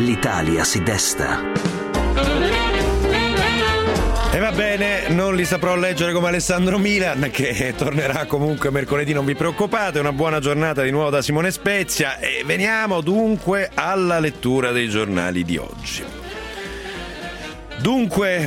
l'Italia si desta. E va bene, non li saprò leggere come Alessandro Milan, che tornerà comunque mercoledì, non vi preoccupate. Una buona giornata di nuovo da Simone Spezia e veniamo dunque alla lettura dei giornali di oggi. Dunque,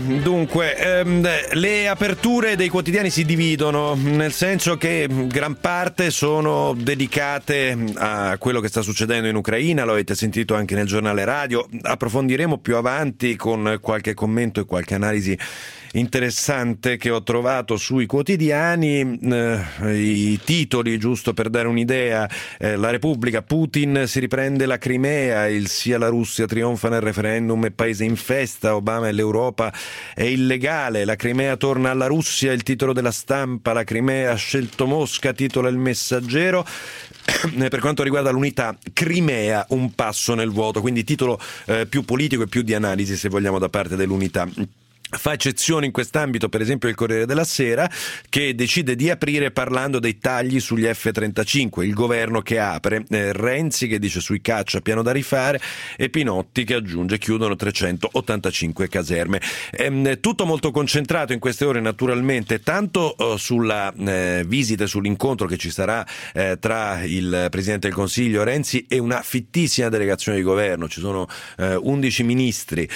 le aperture dei quotidiani si dividono, nel senso che gran parte sono dedicate a quello che sta succedendo in Ucraina, lo avete sentito anche nel giornale radio, approfondiremo più avanti con qualche commento e qualche analisi interessante che ho trovato sui quotidiani. I titoli, giusto per dare un'idea: La Repubblica, Putin si riprende la Crimea, il sì alla Russia trionfa nel referendum e paese in festa, Obama e l'Europa è illegale, la Crimea torna alla Russia, il titolo della Stampa, la Crimea ha scelto Mosca, titola il Messaggero. Per quanto riguarda l'unità, Crimea un passo nel vuoto, quindi titolo più politico e più di analisi, se vogliamo, da parte dell'unità. Fa eccezione in quest'ambito per esempio il Corriere della Sera, che decide di aprire parlando dei tagli sugli F-35, il governo che apre, Renzi che dice sui caccia piano da rifare e Pinotti che aggiunge chiudono 385 caserme. Tutto molto concentrato in queste ore naturalmente tanto sulla visita e sull'incontro che ci sarà tra il Presidente del Consiglio Renzi e una fittissima delegazione di governo. Ci sono 11 ministri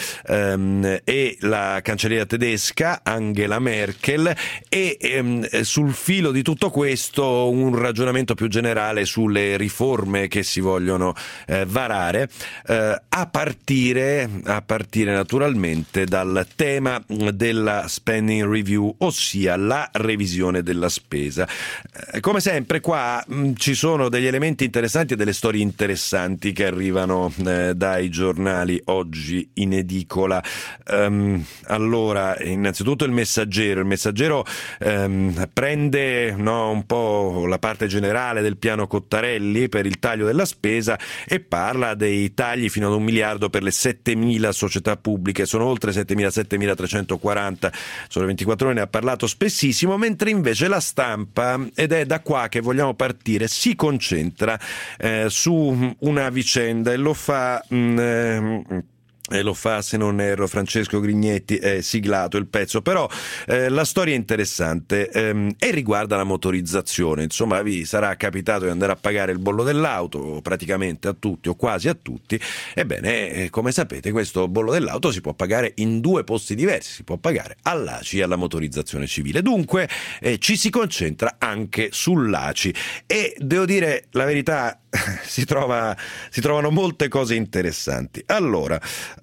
e la cancelliera tedesca Angela Merkel e sul filo di tutto questo un ragionamento più generale sulle riforme che si vogliono varare, a partire naturalmente dal tema della spending review, ossia la revisione della spesa. Come sempre qua ci sono degli elementi interessanti e delle storie interessanti che arrivano dai giornali oggi in edicola. Allora, innanzitutto il Messaggero prende un po' la parte generale del piano Cottarelli per il taglio della spesa e parla dei tagli fino ad 1 miliardo per le 7.000 società pubbliche, sono oltre 7.340, sulle 24 ore ne ha parlato spessissimo, mentre invece la Stampa, ed è da qua che vogliamo partire, si concentra su una vicenda e lo fa, se non erro, Francesco Grignetti, è siglato il pezzo, però la storia è interessante e riguarda la motorizzazione. Insomma, vi sarà capitato di andare a pagare il bollo dell'auto praticamente a tutti o quasi a tutti. Ebbene, come sapete, questo bollo dell'auto si può pagare in 2 posti diversi, si può pagare all'ACI e alla motorizzazione civile. Dunque ci si concentra anche sull'ACI e devo dire la verità, si trovano molte cose interessanti. Allora,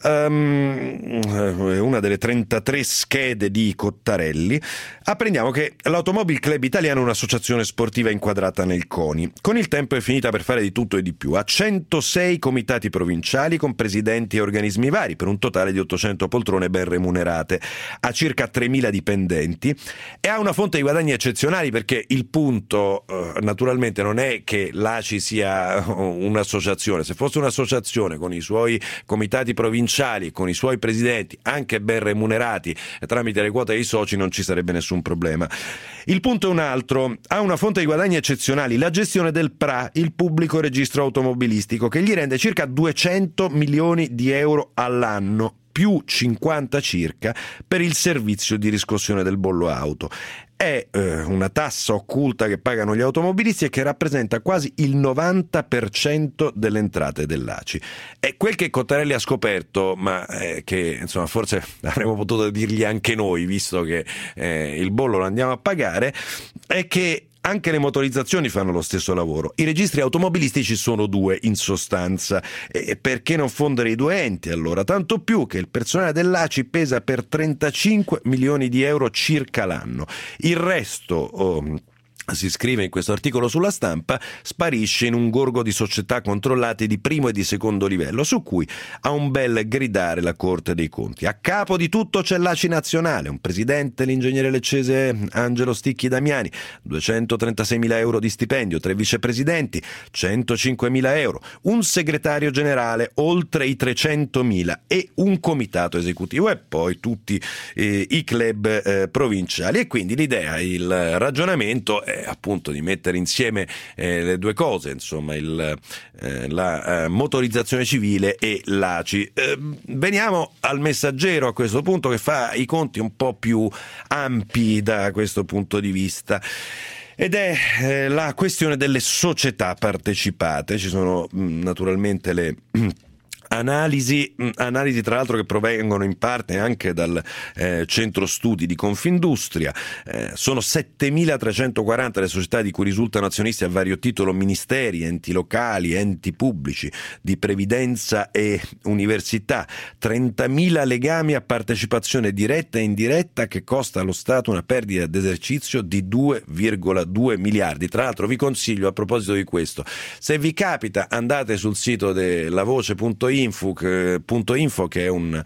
una delle 33 schede di Cottarelli, apprendiamo che l'Automobile Club Italiano è un'associazione sportiva inquadrata nel CONI. Con il tempo è finita per fare di tutto e di più. Ha 106 comitati provinciali con presidenti e organismi vari, per un totale di 800 poltrone ben remunerate. Ha circa 3.000 dipendenti e ha una fonte di guadagni eccezionali, perché il punto naturalmente non è che l'ACI sia un'associazione. Se fosse un'associazione con i suoi comitati provinciali, con i suoi presidenti anche ben remunerati tramite le quote dei soci, non ci sarebbe nessun problema. Il punto è un altro: ha una fonte di guadagni eccezionali, la gestione del PRA, il pubblico registro automobilistico, che gli rende circa 200 milioni di euro all'anno, più 50 circa per il servizio di riscossione del bollo auto. È una tassa occulta che pagano gli automobilisti e che rappresenta quasi il 90% delle entrate dell'ACI. È quel che Cottarelli ha scoperto, ma che insomma forse avremmo potuto dirgli anche noi, visto che il bollo lo andiamo a pagare, è che anche le motorizzazioni fanno lo stesso lavoro. I registri automobilistici sono 2 in sostanza. E perché non fondere i 2 enti allora? Tanto più che il personale dell'ACI pesa per 35 milioni di euro circa l'anno. Il resto, si scrive in questo articolo sulla Stampa, sparisce in un gorgo di società controllate di primo e di secondo livello, su cui ha un bel gridare la Corte dei Conti. A capo di tutto c'è l'ACI nazionale, un presidente, l'ingegnere leccese Angelo Sticchi Damiani, 236.000 euro di stipendio, 3 vicepresidenti, 105.000 euro, un segretario generale, oltre i 300.000 e un comitato esecutivo e poi tutti i club provinciali. E quindi l'idea, il ragionamento appunto di mettere insieme le due cose, insomma la motorizzazione civile e l'ACI. Veniamo al Messaggero a questo punto, che fa i conti un po' più ampi da questo punto di vista. Ed è la questione delle società partecipate. Ci sono naturalmente le analisi tra l'altro che provengono in parte anche dal centro studi di Confindustria. Sono 7.340 le società di cui risultano azionisti a vario titolo ministeri, enti locali, enti pubblici di previdenza e università, 30.000 legami a partecipazione diretta e indiretta che costa allo Stato una perdita d'esercizio di 2,2 miliardi. Tra l'altro vi consiglio, a proposito di questo, se vi capita andate sul sito della Voce.info, che è una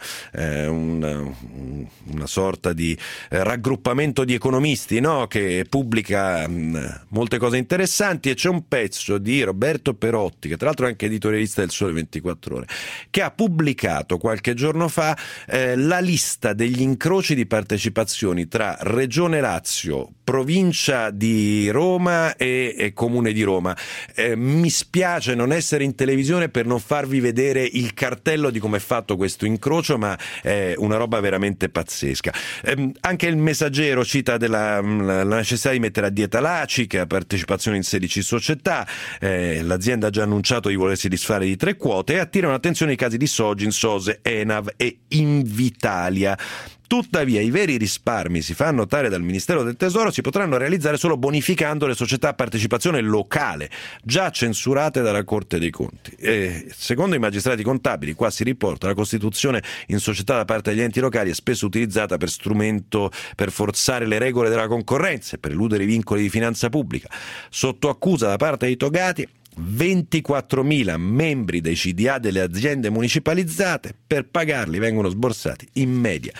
sorta di raggruppamento di economisti, no? Che pubblica molte cose interessanti, e c'è un pezzo di Roberto Perotti, che tra l'altro è anche editorialista del Sole 24 Ore, che ha pubblicato qualche giorno fa la lista degli incroci di partecipazioni tra Regione Lazio, Provincia di Roma e Comune di Roma. Mi spiace non essere in televisione per non farvi vedere il cartello di come è fatto questo incrocio, ma è una roba veramente pazzesca. Anche il Messaggero cita la necessità di mettere a dieta l'ACI, che ha partecipazione in 16 società. L'azienda ha già annunciato di volersi disfare di 3 quote, e attirano l'attenzione i casi di Sogin, Sose, Enav e Invitalia. Tuttavia i veri risparmi, si fa notare dal Ministero del Tesoro, si potranno realizzare solo bonificando le società a partecipazione locale, già censurate dalla Corte dei Conti. Secondo i magistrati contabili, qua si riporta, la costituzione in società da parte degli enti locali è spesso utilizzata per strumento per forzare le regole della concorrenza e per eludere i vincoli di finanza pubblica. Sotto accusa da parte dei togati 24.000 membri dei CDA delle aziende municipalizzate. Per pagarli vengono sborsati in media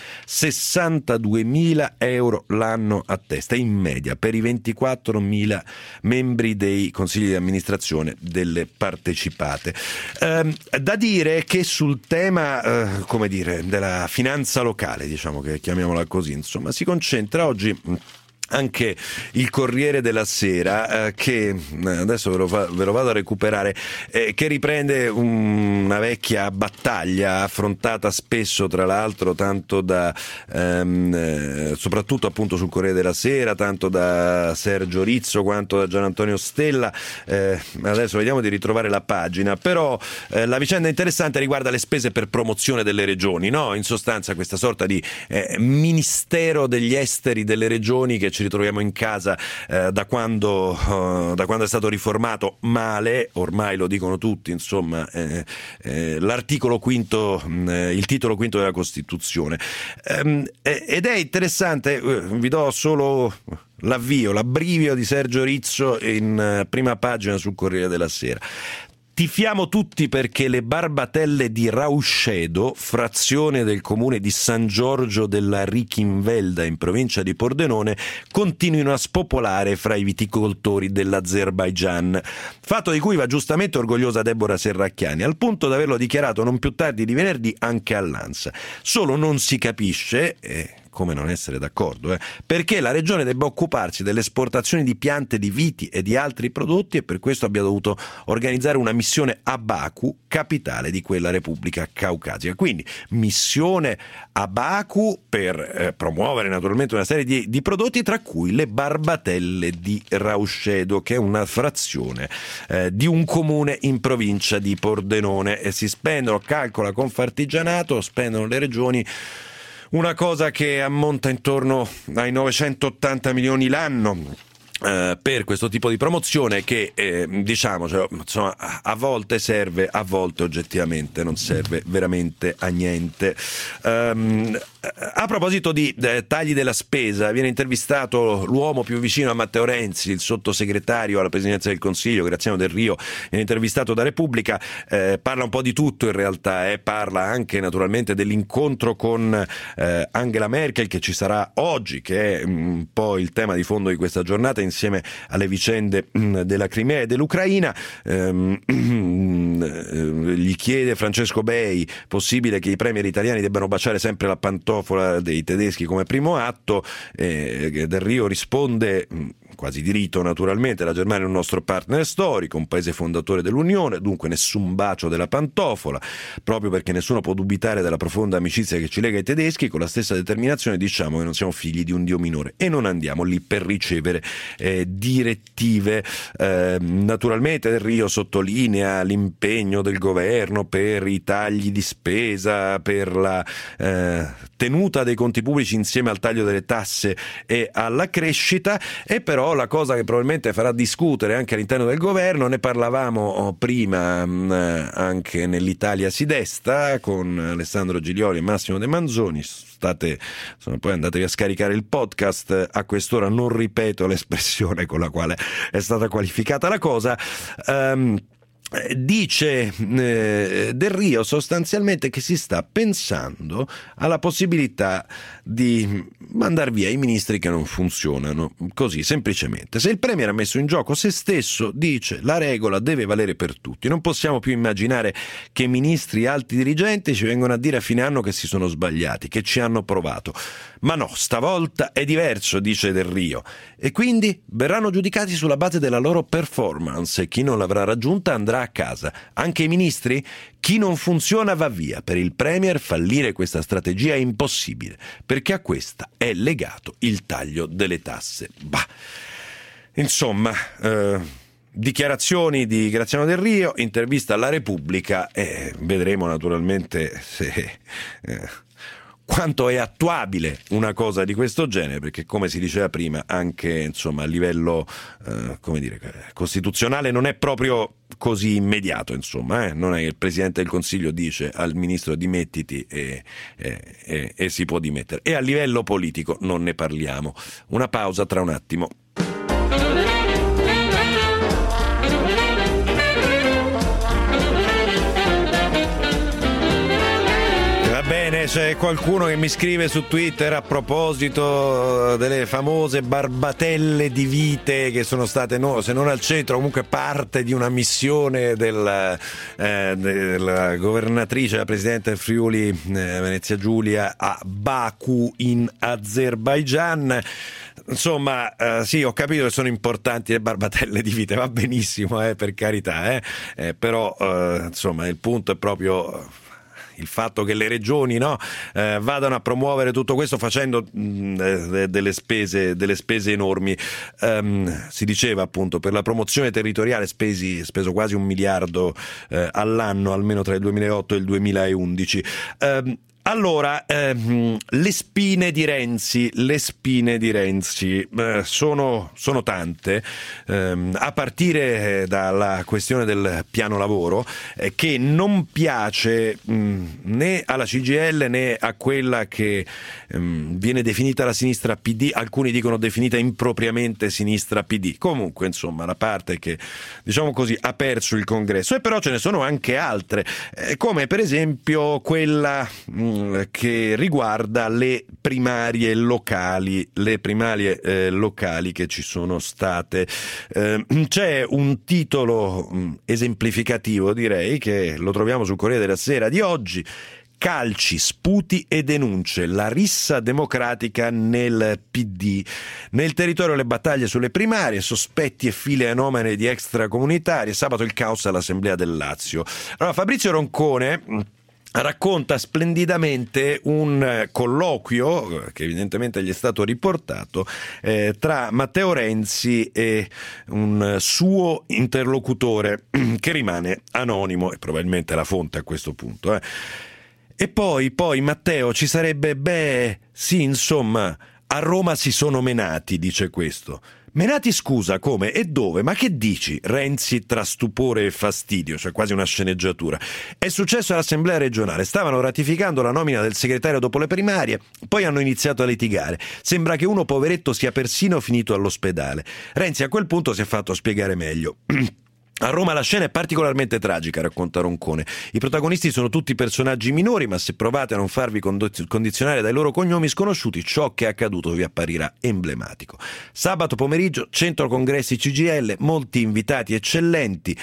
62.000 euro l'anno a testa, in media, per i 24.000 membri dei consigli di amministrazione delle partecipate. Da dire che sul tema della finanza locale, diciamo che chiamiamola così, insomma, si concentra oggi anche il Corriere della Sera, che adesso ve lo vado a recuperare, che riprende una vecchia battaglia affrontata spesso, tra l'altro, tanto da soprattutto appunto sul Corriere della Sera, tanto da Sergio Rizzo quanto da Gian Antonio Stella. Adesso vediamo di ritrovare la pagina, però la vicenda interessante riguarda le spese per promozione delle regioni, no? In sostanza questa sorta di Ministero degli Esteri delle regioni che ci ritroviamo in casa da quando è stato riformato male, ormai lo dicono tutti, insomma, l'articolo quinto, il titolo quinto della Costituzione. Ed è interessante, vi do solo l'abbrivio di Sergio Rizzo in prima pagina sul Corriere della Sera. Tifiamo tutti perché le barbatelle di Rauscedo, frazione del comune di San Giorgio della Richinvelda in provincia di Pordenone, continuino a spopolare fra i viticoltori dell'Azerbaigian. Fatto di cui va giustamente orgogliosa Deborah Serracchiani, al punto da averlo dichiarato non più tardi di venerdì anche all'ANSA. Solo non si capisce, come non essere d'accordo, perché la regione debba occuparsi delle esportazioni di piante di viti e di altri prodotti, e per questo abbia dovuto organizzare una missione a Baku, capitale di quella Repubblica Caucasica. Quindi missione a Baku per promuovere naturalmente una serie di prodotti, tra cui le barbatelle di Rauscedo, che è una frazione di un comune in provincia di Pordenone, e si spendono, calcola Confartigianato, spendono le regioni una cosa che ammonta intorno ai 980 milioni l'anno per questo tipo di promozione che diciamocelo, insomma, a volte serve, a volte oggettivamente non serve veramente a niente. A proposito di tagli della spesa, viene intervistato l'uomo più vicino a Matteo Renzi, il sottosegretario alla Presidenza del Consiglio, Graziano Del Rio, viene intervistato da Repubblica, parla un po' di tutto in realtà, parla anche naturalmente dell'incontro con Angela Merkel che ci sarà oggi, che è un po' il tema di fondo di questa giornata, insieme alle vicende della Crimea e dell'Ucraina. Gli chiede Francesco Bei, possibile che i premier italiani debbano baciare sempre la pantofola dei tedeschi come primo atto? Del Rio risponde quasi di rito naturalmente. La Germania è un nostro partner storico, un paese fondatore dell'Unione, dunque nessun bacio della pantofola, proprio perché nessuno può dubitare della profonda amicizia che ci lega ai tedeschi. Con la stessa determinazione diciamo che non siamo figli di un dio minore e non andiamo lì per ricevere direttive. Naturalmente Del Rio sottolinea l'impegno del governo per i tagli di spesa, per la tenuta dei conti pubblici insieme al taglio delle tasse e alla crescita. E però la cosa che probabilmente farà discutere anche all'interno del governo, ne parlavamo prima anche nell'Italia si desta con Alessandro Giglioli e Massimo De Manzoni. Poi andatevi a scaricare il podcast, a quest'ora non ripeto l'espressione con la quale è stata qualificata la cosa. Dice Del Rio sostanzialmente che si sta pensando alla possibilità di mandar via i ministri che non funzionano, così semplicemente. Se il Premier ha messo in gioco se stesso, dice, la regola deve valere per tutti. Non possiamo più immaginare che ministri alti dirigenti ci vengono a dire a fine anno che si sono sbagliati, che ci hanno provato. Ma no, stavolta è diverso, dice Del Rio, e quindi verranno giudicati sulla base della loro performance e chi non l'avrà raggiunta andrà a casa. Anche i ministri? Chi non funziona va via. Per il Premier fallire questa strategia è impossibile, perché a questa è legato il taglio delle tasse. Insomma, dichiarazioni di Graziano Del Rio, intervista alla Repubblica e vedremo naturalmente se quanto è attuabile una cosa di questo genere, perché come si diceva prima anche insomma a livello costituzionale non è proprio così immediato, insomma, non è che il Presidente del Consiglio dice al Ministro dimettiti e si può dimettere, e a livello politico non ne parliamo. Una pausa tra un attimo. C'è qualcuno che mi scrive su Twitter a proposito delle famose barbatelle di vite che sono state, se non al centro, comunque parte di una missione della governatrice, la presidente del Friuli Venezia Giulia a Baku in Azerbaigian. Insomma, sì, ho capito che sono importanti le barbatelle di vite, va benissimo, per carità, però insomma il punto è proprio il fatto che le regioni vadano a promuovere tutto questo facendo delle spese enormi. Si diceva appunto per la promozione territoriale speso quasi 1 miliardo all'anno, almeno tra il 2008 e il 2011. Allora, le spine di Renzi sono tante, a partire dalla questione del piano lavoro, che non piace né alla CGIL né a quella che viene definita la sinistra PD, alcuni dicono definita impropriamente sinistra PD. Comunque, insomma, la parte che, diciamo così, ha perso il congresso. E però ce ne sono anche altre, come per esempio quella che riguarda le primarie locali che ci sono state. C'è un titolo esemplificativo, direi, che lo troviamo sul Corriere della Sera di oggi: calci, sputi e denunce, la rissa democratica nel PD. Nel territorio le battaglie sulle primarie, sospetti e file anomale di extracomunitari, sabato il caos all'Assemblea del Lazio. Allora, Fabrizio Roncone racconta splendidamente un colloquio che evidentemente gli è stato riportato tra Matteo Renzi e un suo interlocutore che rimane anonimo e probabilmente la fonte a questo punto. E poi Matteo ci sarebbe, sì, insomma, a Roma si sono menati, dice questo. Menati, scusa, come e dove? Ma che dici? Renzi tra stupore e fastidio, cioè quasi una sceneggiatura. È successo all'Assemblea regionale, stavano ratificando la nomina del segretario dopo le primarie, poi hanno iniziato a litigare. Sembra che uno poveretto sia persino finito all'ospedale. Renzi a quel punto si è fatto spiegare meglio. A Roma la scena è particolarmente tragica, racconta Roncone. I protagonisti sono tutti personaggi minori, ma se provate a non farvi condizionare dai loro cognomi sconosciuti, ciò che è accaduto vi apparirà emblematico. Sabato pomeriggio, centro congressi CGIL, molti invitati eccellenti.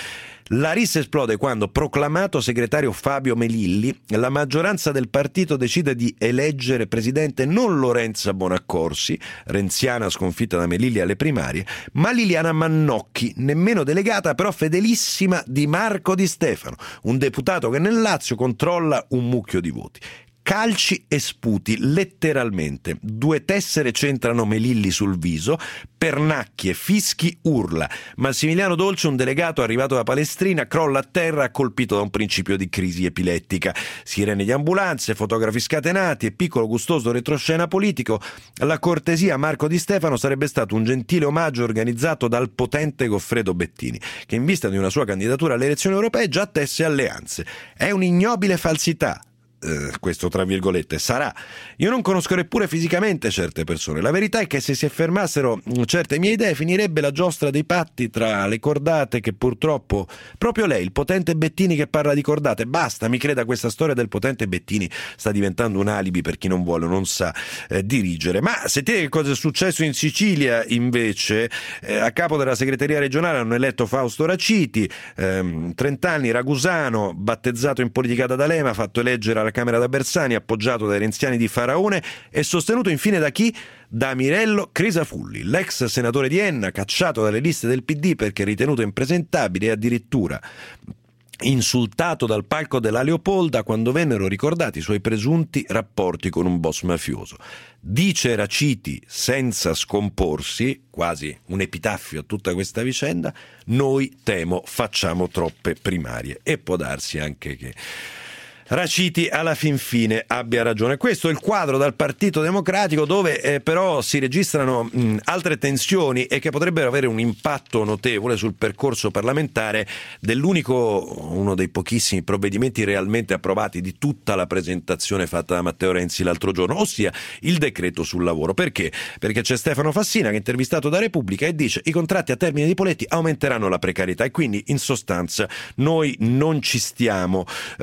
La rissa esplode quando, proclamato segretario Fabio Melilli, la maggioranza del partito decide di eleggere presidente non Lorenza Bonaccorsi, renziana sconfitta da Melilli alle primarie, ma Liliana Mannocchi, nemmeno delegata però fedelissima di Marco Di Stefano, un deputato che nel Lazio controlla un mucchio di voti. Calci e sputi, letteralmente. 2 tessere centrano Melilli sul viso, pernacchie, fischi, urla. Massimiliano Dolce, un delegato arrivato da Palestrina, crolla a terra colpito da un principio di crisi epilettica. Sirene di ambulanze, fotografi scatenati e piccolo gustoso retroscena politico. La cortesia a Marco Di Stefano sarebbe stato un gentile omaggio organizzato dal potente Goffredo Bettini, che in vista di una sua candidatura alle elezioni europee già tesse alleanze. È un'ignobile falsità. Questo tra virgolette sarà. Io non conosco neppure fisicamente certe persone. La verità è che se si affermassero certe mie idee finirebbe la giostra dei patti tra le cordate che purtroppo proprio lei, il potente Bettini che parla di cordate. Basta, mi creda, questa storia del potente Bettini sta diventando un alibi per chi non vuole o non sa dirigere. Ma sentite che cosa è successo in Sicilia invece. A capo della segreteria regionale hanno eletto Fausto Raciti, 30 anni, ragusano, battezzato in politica da D'Alema, fatto eleggere alla Camera da Bersani, appoggiato dai renziani di Faraone e sostenuto infine da chi? Da Mirello Crisafulli, l'ex senatore di Enna, cacciato dalle liste del PD perché ritenuto impresentabile e addirittura insultato dal palco della Leopolda quando vennero ricordati i suoi presunti rapporti con un boss mafioso. Dice Raciti senza scomporsi, quasi un epitaffio a tutta questa vicenda: noi temo facciamo troppe primarie. E può darsi anche che Raciti alla fin fine abbia ragione. Questo è il quadro dal Partito Democratico, dove però si registrano altre tensioni e che potrebbero avere un impatto notevole sul percorso parlamentare dell'unico, uno dei pochissimi provvedimenti realmente approvati di tutta la presentazione fatta da Matteo Renzi l'altro giorno, ossia il decreto sul lavoro. Perché? Perché c'è Stefano Fassina che è intervistato da Repubblica e dice: i contratti a termine di Poletti aumenteranno la precarietà e quindi in sostanza noi non ci stiamo.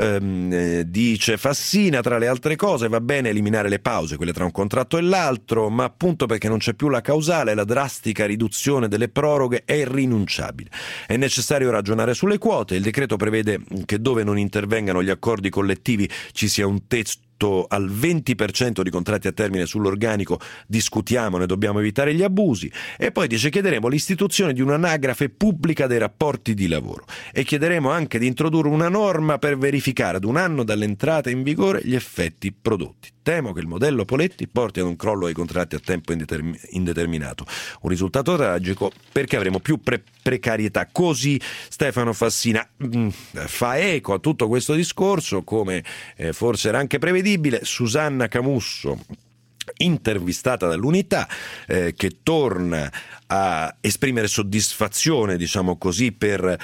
Dice Fassina, tra le altre cose, va bene eliminare le pause, quelle tra un contratto e l'altro, ma appunto perché non c'è più la causale, la drastica riduzione delle proroghe è irrinunciabile. È necessario ragionare sulle quote. Il decreto prevede che dove non intervengano gli accordi collettivi ci sia un testo al 20% di contratti a termine sull'organico, discutiamone, dobbiamo evitare gli abusi. E poi dice: chiederemo l'istituzione di un'anagrafe pubblica dei rapporti di lavoro e chiederemo anche di introdurre una norma per verificare ad un anno dall'entrata in vigore gli effetti prodotti. Temo che il modello Poletti porti ad un crollo dei contratti a tempo indeterminato, un risultato tragico perché avremo più precarietà. Così Stefano Fassina fa eco a tutto questo discorso, come forse era anche prevedibile, Susanna Camusso, intervistata dall'Unità, che torna a esprimere soddisfazione, diciamo così, per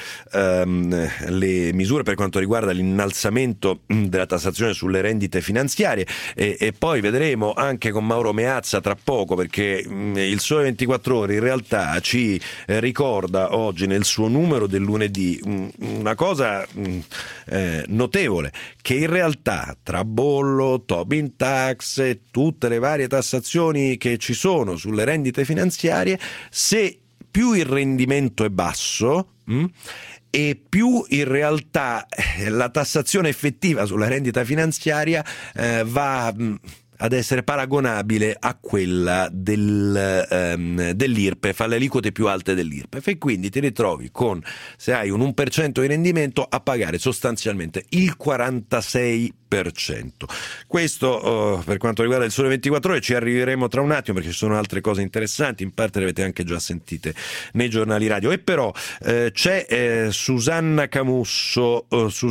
le misure per quanto riguarda l'innalzamento della tassazione sulle rendite finanziarie e poi vedremo anche con Mauro Meazza tra poco, perché il Sole 24 Ore in realtà ci ricorda oggi nel suo numero del lunedì una cosa notevole, che in realtà tra bollo, Tobin tax e tutte le varie tassazioni che ci sono sulle rendite finanziarie, se più il rendimento è basso e più in realtà la tassazione effettiva sulla rendita finanziaria va ad essere paragonabile a quella dell'IRPEF, alle aliquote più alte dell'IRPEF, e quindi ti ritrovi con, se hai un 1% di rendimento, a pagare sostanzialmente il 46%. Questo per quanto riguarda il Sole 24 Ore, ci arriveremo tra un attimo perché ci sono altre cose interessanti, in parte le avete anche già sentite nei giornali radio. E però c'è Susanna Camusso.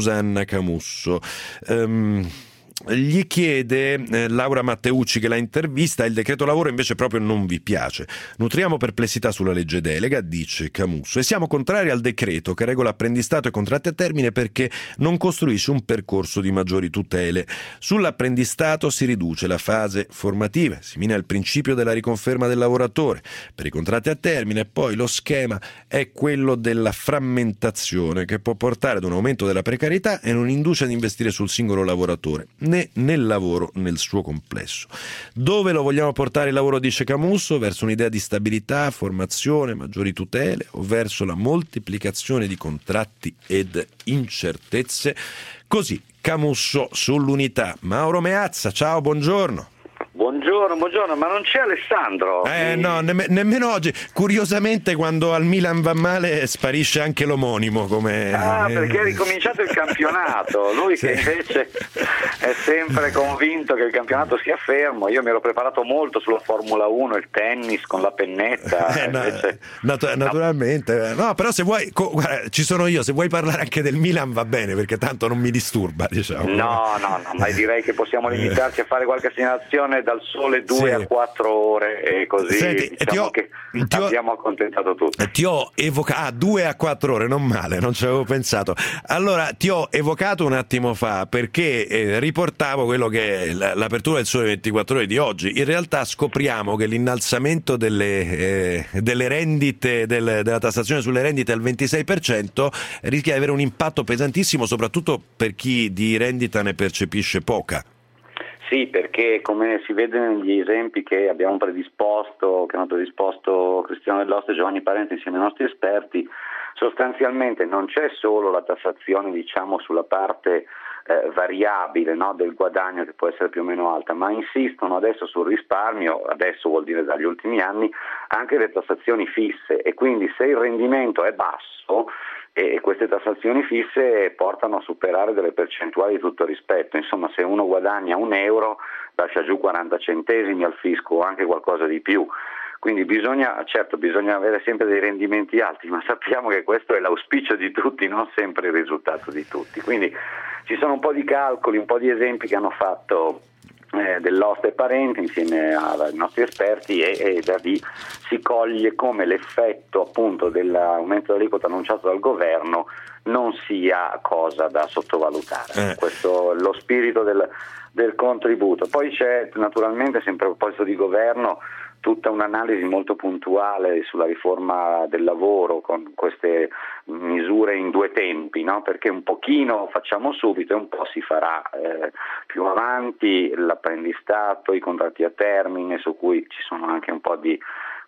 Gli chiede Laura Matteucci, che la intervista: il decreto lavoro invece proprio non vi piace. Nutriamo perplessità sulla legge delega, dice Camusso, e siamo contrari al decreto che regola apprendistato e contratti a termine perché non costruisce un percorso di maggiori tutele. Sull'apprendistato si riduce la fase formativa, si mina il principio della riconferma del lavoratore. Per i contratti a termine poi lo schema è quello della frammentazione, che può portare ad un aumento della precarietà e non induce ad investire sul singolo lavoratore. né nel lavoro nel suo complesso. Dove lo vogliamo portare il lavoro, dice Camusso? Verso un'idea di stabilità, formazione, maggiori tutele o verso la moltiplicazione di contratti ed incertezze? Così Camusso sull'Unità. Mauro Meazza, ciao, buongiorno. Buongiorno, ma non c'è Alessandro? No, nemmeno oggi. Curiosamente quando al Milan va male sparisce anche l'omonimo. Perché è ricominciato il campionato, lui sì. Che invece è sempre convinto che il campionato sia fermo. Io mi ero preparato molto sulla Formula 1, il tennis con la pennetta. Invece... naturalmente. No, però se vuoi, guarda, ci sono io, se vuoi parlare anche del Milan va bene, perché tanto non mi disturba, diciamo. No, ma direi che possiamo limitarci a fare qualche segnalazione dal sole 2 a 4 ore e così. Senti, diciamo che abbiamo accontentato tutti. Ti ho evocato 2 a 4 ore, non male, non ci avevo pensato. Allora ti ho evocato un attimo fa perché riportavo quello che è l'apertura del Sole 24 Ore di oggi. In realtà scopriamo che l'innalzamento delle rendite, della tassazione sulle rendite al 26% rischia di avere un impatto pesantissimo, soprattutto per chi di rendita ne percepisce poca. Sì, perché come si vede negli esempi che hanno predisposto Cristiano Dell'Oste e Giovanni Parenti insieme ai nostri esperti, sostanzialmente non c'è solo la tassazione, diciamo, sulla parte variabile, no, del guadagno, che può essere più o meno alta, ma insistono adesso sul risparmio, adesso vuol dire dagli ultimi anni, anche le tassazioni fisse, e quindi se il rendimento è basso e queste tassazioni fisse portano a superare delle percentuali di tutto rispetto. Insomma, se uno guadagna €1 lascia giù 40 centesimi al fisco o anche qualcosa di più. Quindi bisogna avere sempre dei rendimenti alti, ma sappiamo che questo è l'auspicio di tutti, non sempre il risultato di tutti. Quindi ci sono un po' di calcoli, un po' di esempi che hanno fatto Dell'Oste e Parenti insieme ai nostri esperti e da lì si coglie come l'effetto appunto dell'aumento dell'aliquota annunciato dal governo non sia cosa da sottovalutare. Questo è lo spirito del contributo. Poi c'è naturalmente, sempre a proposito di governo, tutta un'analisi molto puntuale sulla riforma del lavoro con queste misure in due tempi, no? Perché un pochino facciamo subito e un po' si farà più avanti, l'apprendistato, i contratti a termine, su cui ci sono anche un po' di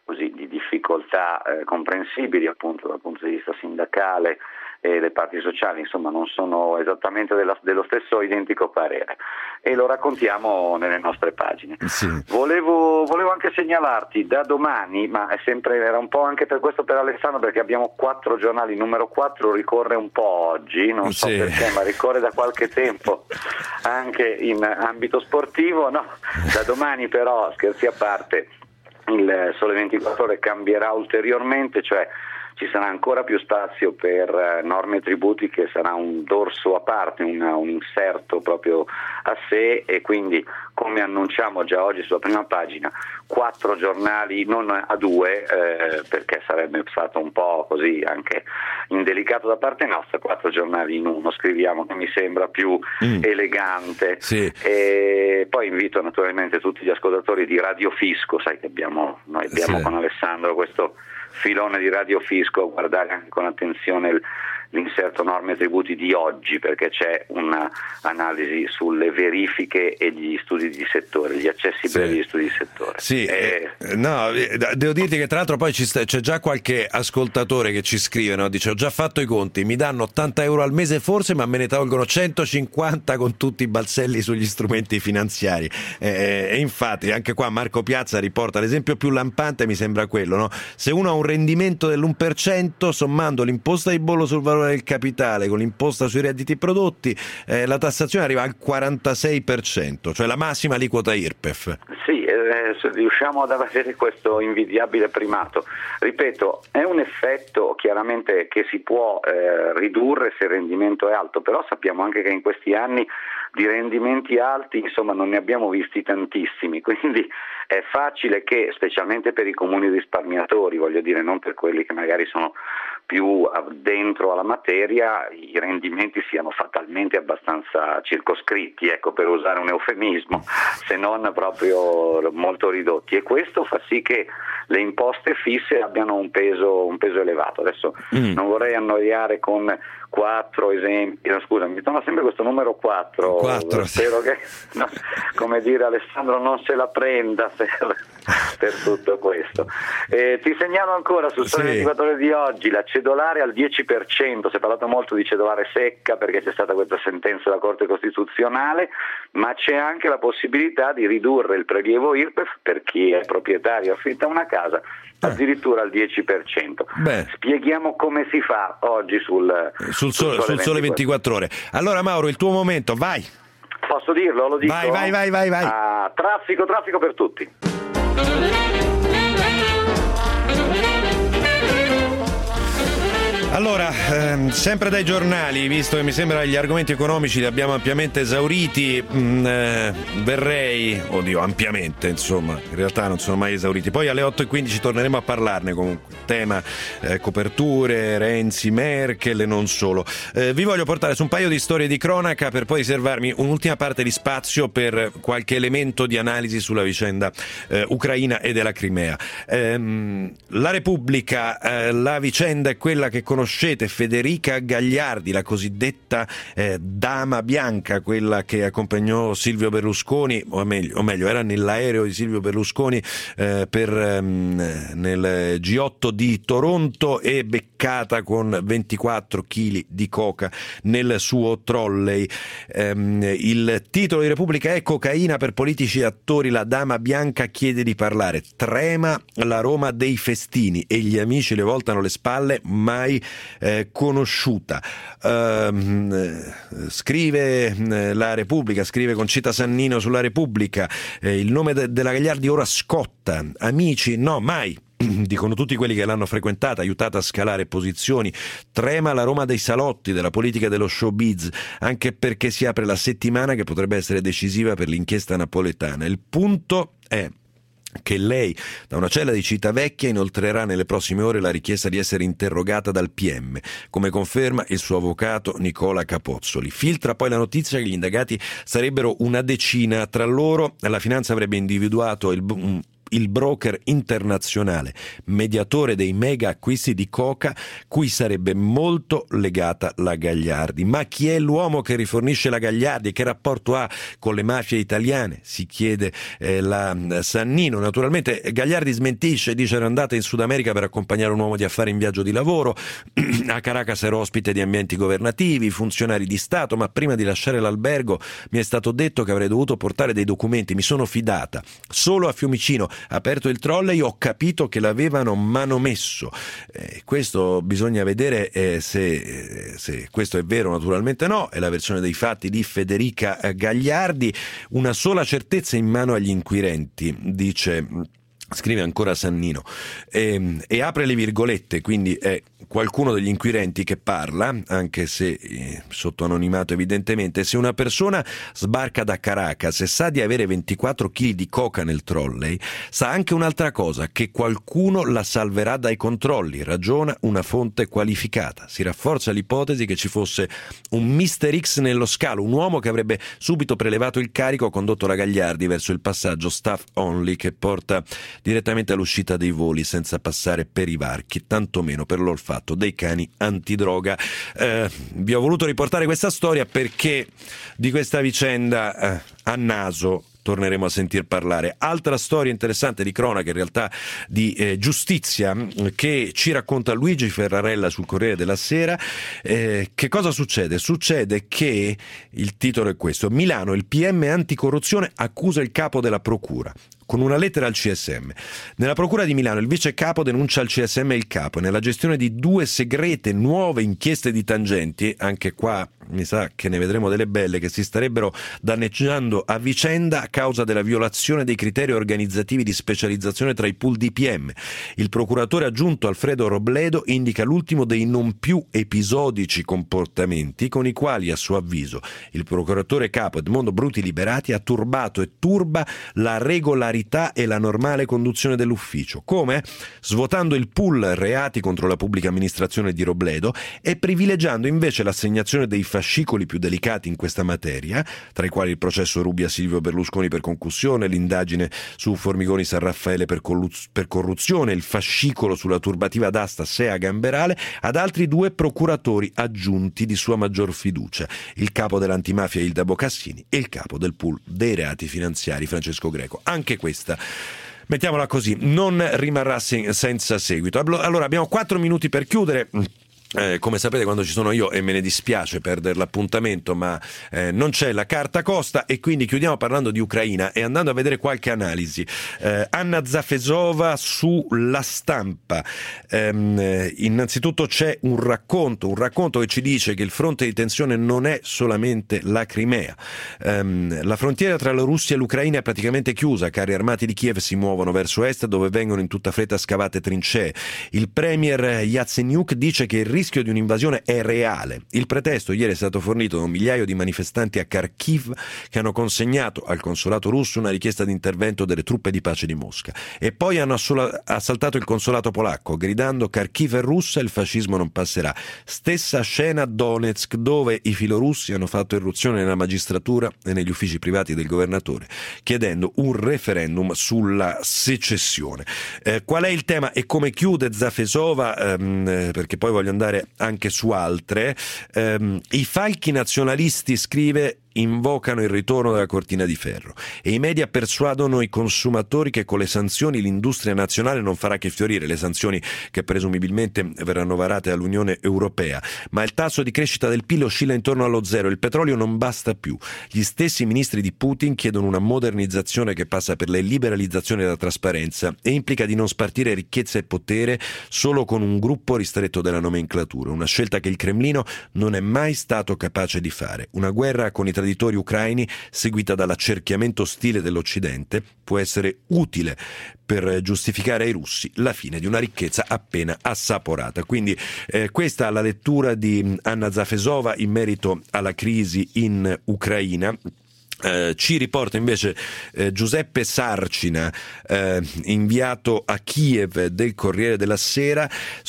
difficoltà comprensibili appunto dal punto di vista sindacale e le parti sociali, insomma non sono esattamente dello stesso identico parere, e lo raccontiamo nelle nostre pagine. Sì. Volevo anche segnalarti da domani, ma era un po' anche per questo per Alessandro, perché abbiamo 4 giornali, numero 4 ricorre un po' oggi, non so perché, ma ricorre da qualche tempo anche in ambito sportivo, no? Da domani però, scherzi a parte, il Sole 24 Ore cambierà ulteriormente, cioè ci sarà ancora più spazio per norme e tributi, che sarà un dorso a parte, un inserto proprio a sé, e quindi, come annunciamo già oggi sulla prima pagina, 4 giornali, non a 2, perché sarebbe stato un po' così anche indelicato da parte nostra, 4 giornali in uno, scriviamo, che mi sembra più elegante. Sì. E poi invito naturalmente tutti gli ascoltatori di Radio Fisco, sai che noi abbiamo con Alessandro questo filone di Radio Fisco, a guardare anche con attenzione l'inserto norme e tributi di oggi, perché c'è un'analisi sulle verifiche e gli studi di settore, gli accessi brevi agli studi di settore. Sì, no, devo dirti che tra l'altro poi c'è già qualche ascoltatore che ci scrive, no? Dice: ho già fatto i conti, mi danno €80 al mese forse, ma me ne tolgono 150 con tutti i balzelli sugli strumenti finanziari. E infatti anche qua Marco Piazza riporta l'esempio più lampante, mi sembra quello, no? Se uno ha un rendimento dell'1%, sommando l'imposta di bollo sul valore del capitale con l'imposta sui redditi prodotti, la tassazione arriva al 46%, cioè la massima aliquota IRPEF. Sì, riusciamo ad avere questo invidiabile primato. Ripeto, è un effetto chiaramente che si può ridurre se il rendimento è alto, però sappiamo anche che in questi anni di rendimenti alti, insomma, non ne abbiamo visti tantissimi, quindi è facile che, specialmente per i comuni risparmiatori, voglio dire, non per quelli che magari sono più dentro alla materia i rendimenti siano fatalmente abbastanza circoscritti, ecco, per usare un eufemismo, se non proprio molto ridotti, e questo fa sì che le imposte fisse abbiano un peso elevato. Adesso non vorrei annoiare con 4 esempi, no, scusa, mi torna sempre questo numero 4, spero che come dire, Alessandro non se la prenda per tutto questo. Ti segnalo ancora sul Sole 24 Ore di oggi la cedolare al 10%, si è parlato molto di cedolare secca perché c'è stata questa sentenza della Corte Costituzionale, ma c'è anche la possibilità di ridurre il prelievo IRPEF per chi è proprietario e affitta una casa addirittura al 10%. Spieghiamo come si fa oggi sul Sole 24 Ore. Allora Mauro, il tuo momento, vai. Posso dirlo? Lo dico? Vai. Traffico per tutti. Allora, sempre dai giornali, visto che mi sembra gli argomenti economici li abbiamo ampiamente esauriti, ampiamente, insomma, in realtà non sono mai esauriti. Poi alle 8:15 torneremo a parlarne comunque, tema coperture, Renzi, Merkel e non solo. Vi voglio portare su un paio di storie di cronaca per poi riservarmi un'ultima parte di spazio per qualche elemento di analisi sulla vicenda ucraina e della Crimea. La Repubblica, la vicenda è quella che conoscete, Federica Gagliardi, la cosiddetta dama bianca, quella che accompagnò Silvio Berlusconi, o meglio era nell'aereo di Silvio Berlusconi nel G8 di Toronto e beccata con 24 kg di coca nel suo trolley. Il titolo di Repubblica è: cocaina per politici e attori, la dama bianca chiede di parlare, trema la Roma dei festini e gli amici le voltano le spalle, mai conosciuta. Scrive la Repubblica, scrive Concita Sannino sulla Repubblica, il nome della Gagliardi ora scotta, amici no, mai. Dicono tutti quelli che l'hanno frequentata, aiutata a scalare posizioni. Trema la Roma dei salotti, della politica dello showbiz, anche perché si apre la settimana che potrebbe essere decisiva per l'inchiesta napoletana. Il punto è che lei, da una cella di Civitavecchia, inoltrerà nelle prossime ore la richiesta di essere interrogata dal PM, come conferma il suo avvocato Nicola Capozzoli. Filtra poi la notizia che gli indagati sarebbero una decina, tra loro la finanza avrebbe individuato il broker internazionale, mediatore dei mega acquisti di coca, cui sarebbe molto legata la Gagliardi. Ma chi è l'uomo che rifornisce la Gagliardi e che rapporto ha con le mafie italiane? Si chiede la Sannino. Naturalmente Gagliardi smentisce, dice era andata in Sud America per accompagnare un uomo di affari in viaggio di lavoro, a Caracas ero ospite di ambienti governativi, funzionari di Stato, ma prima di lasciare l'albergo mi è stato detto che avrei dovuto portare dei documenti, mi sono fidata. Solo a Fiumicino, aperto il trolley, ho capito che l'avevano manomesso. Questo bisogna vedere se questo è vero, naturalmente no, è la versione dei fatti di Federica Gagliardi. Una sola certezza in mano agli inquirenti, scrive ancora Sannino, e apre le virgolette, quindi è qualcuno degli inquirenti che parla, anche se sotto anonimato evidentemente. Se una persona sbarca da Caracas e sa di avere 24 kg di coca nel trolley, sa anche un'altra cosa, che qualcuno la salverà dai controlli, ragiona una fonte qualificata. Si rafforza l'ipotesi che ci fosse un Mr. X nello scalo, un uomo che avrebbe subito prelevato il carico, condotto la Gagliardi verso il passaggio staff only che porta direttamente all'uscita dei voli senza passare per i varchi, tantomeno per l'olfatto dei cani antidroga. Vi ho voluto riportare questa storia perché di questa vicenda a naso torneremo a sentir parlare. Altra storia interessante di cronaca, in realtà di giustizia, che ci racconta Luigi Ferrarella sul Corriere della Sera. Che cosa succede? Succede che il titolo è questo: Milano, il PM anticorruzione accusa il capo della procura. Con una lettera al CSM. Nella procura di Milano il vice capo denuncia al CSM il capo nella gestione di 2 segrete nuove inchieste di tangenti. Anche qua mi sa che ne vedremo delle belle, che si starebbero danneggiando a vicenda a causa della violazione dei criteri organizzativi di specializzazione tra i pool di PM. Il procuratore aggiunto Alfredo Robledo indica l'ultimo dei non più episodici comportamenti con i quali, a suo avviso, il procuratore capo Edmondo Bruti Liberati ha turbato e turba la regolarità legalità e la normale conduzione dell'ufficio. Come? Svuotando il pool reati contro la pubblica amministrazione di Robledo e privilegiando invece l'assegnazione dei fascicoli più delicati in questa materia, tra i quali il processo Ruby a Silvio Berlusconi per concussione, l'indagine su Formigoni San Raffaele per corruzione, il fascicolo sulla turbativa d'asta Sea Gamberale, ad altri 2 procuratori aggiunti di sua maggior fiducia, il capo dell'antimafia Ilda Bocassini e il capo del pool dei reati finanziari Francesco Greco. Anche questa, mettiamola così, non rimarrà senza seguito. Allora abbiamo 4 minuti per chiudere. Come sapete, quando ci sono io, e me ne dispiace perdere l'appuntamento, ma non c'è la carta costa, e quindi chiudiamo parlando di Ucraina e andando a vedere qualche analisi. Anna Zafesova sulla Stampa. Innanzitutto c'è un racconto che ci dice che il fronte di tensione non è solamente la Crimea. La frontiera tra la Russia e l'Ucraina è praticamente chiusa, carri armati di Kiev si muovono verso est dove vengono in tutta fretta scavate trincee. Il premier Yatsenyuk dice che il rischio di un'invasione è reale. Il pretesto ieri è stato fornito da un migliaio di manifestanti a Kharkiv che hanno consegnato al consolato russo una richiesta di intervento delle truppe di pace di Mosca, e poi hanno assaltato il consolato polacco gridando Kharkiv è russa, il fascismo non passerà. Stessa scena a Donetsk, dove i filorussi hanno fatto irruzione nella magistratura e negli uffici privati del governatore chiedendo un referendum sulla secessione. Qual è il tema e come chiude Zafesova, perché poi voglio andare anche su altre. I falchi nazionalisti, scrive, invocano il ritorno della cortina di ferro e i media persuadono i consumatori che con le sanzioni l'industria nazionale non farà che fiorire, le sanzioni che presumibilmente verranno varate dall'Unione Europea, ma il tasso di crescita del PIL oscilla intorno allo zero, il petrolio non basta più. Gli stessi ministri di Putin chiedono una modernizzazione che passa per la liberalizzazione della trasparenza e implica di non spartire ricchezza e potere solo con un gruppo ristretto della nomenclatura, una scelta che il Cremlino non è mai stato capace di fare. Una guerra con i traditori ucraini seguita dall'accerchiamento ostile dell'Occidente può essere utile per giustificare ai russi la fine di una ricchezza appena assaporata. Quindi questa è la lettura di Anna Zafesova in merito alla crisi in Ucraina. Ci riporta invece Giuseppe Sarcina, inviato a Kiev del Corriere della Sera,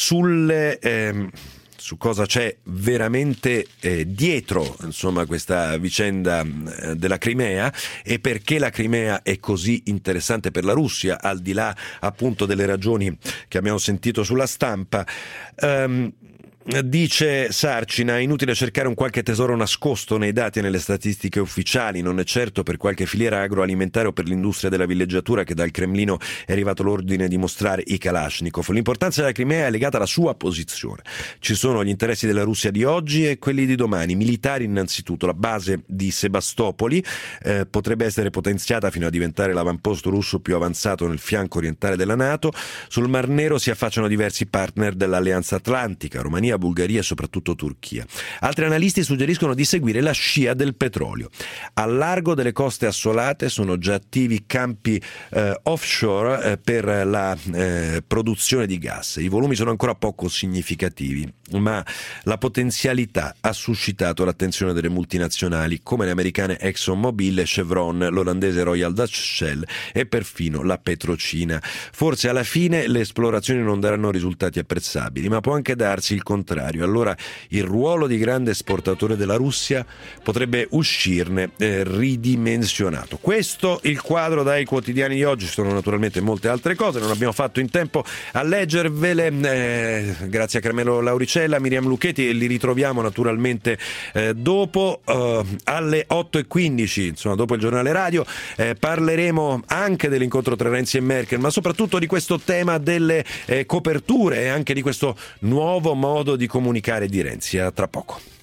su cosa c'è veramente dietro, insomma, questa vicenda della Crimea e perché la Crimea è così interessante per la Russia, al di là appunto delle ragioni che abbiamo sentito sulla Stampa. Dice Sarcina, è inutile cercare un qualche tesoro nascosto nei dati e nelle statistiche ufficiali, non è certo per qualche filiera agroalimentare o per l'industria della villeggiatura che dal Cremlino è arrivato l'ordine di mostrare i Kalashnikov. L'importanza della Crimea è legata alla sua posizione. Ci sono gli interessi della Russia di oggi e quelli di domani, militari innanzitutto. La base di Sebastopoli potrebbe essere potenziata fino a diventare l'avamposto russo più avanzato nel fianco orientale della NATO. Sul Mar Nero si affacciano diversi partner dell'Alleanza Atlantica, Romania, Bulgaria e soprattutto Turchia. Altri analisti suggeriscono di seguire la scia del petrolio. Al largo delle coste assolate sono già attivi campi offshore per la produzione di gas. I volumi sono ancora poco significativi, ma la potenzialità ha suscitato l'attenzione delle multinazionali come le americane ExxonMobil, Chevron, l'olandese Royal Dutch Shell e perfino la Petrocina. Forse alla fine le esplorazioni non daranno risultati apprezzabili, ma può anche darsi il contrario. Allora il ruolo di grande esportatore della Russia potrebbe uscirne ridimensionato. Questo il quadro dai quotidiani di oggi. Ci sono naturalmente molte altre cose, non abbiamo fatto in tempo a leggervele, grazie a Carmelo Lauricella, Miriam Lucchetti, e li ritroviamo naturalmente dopo alle 8:15, insomma dopo il giornale radio. Parleremo anche dell'incontro tra Renzi e Merkel, ma soprattutto di questo tema delle coperture e anche di questo nuovo modo di comunicare di Renzi. A tra poco.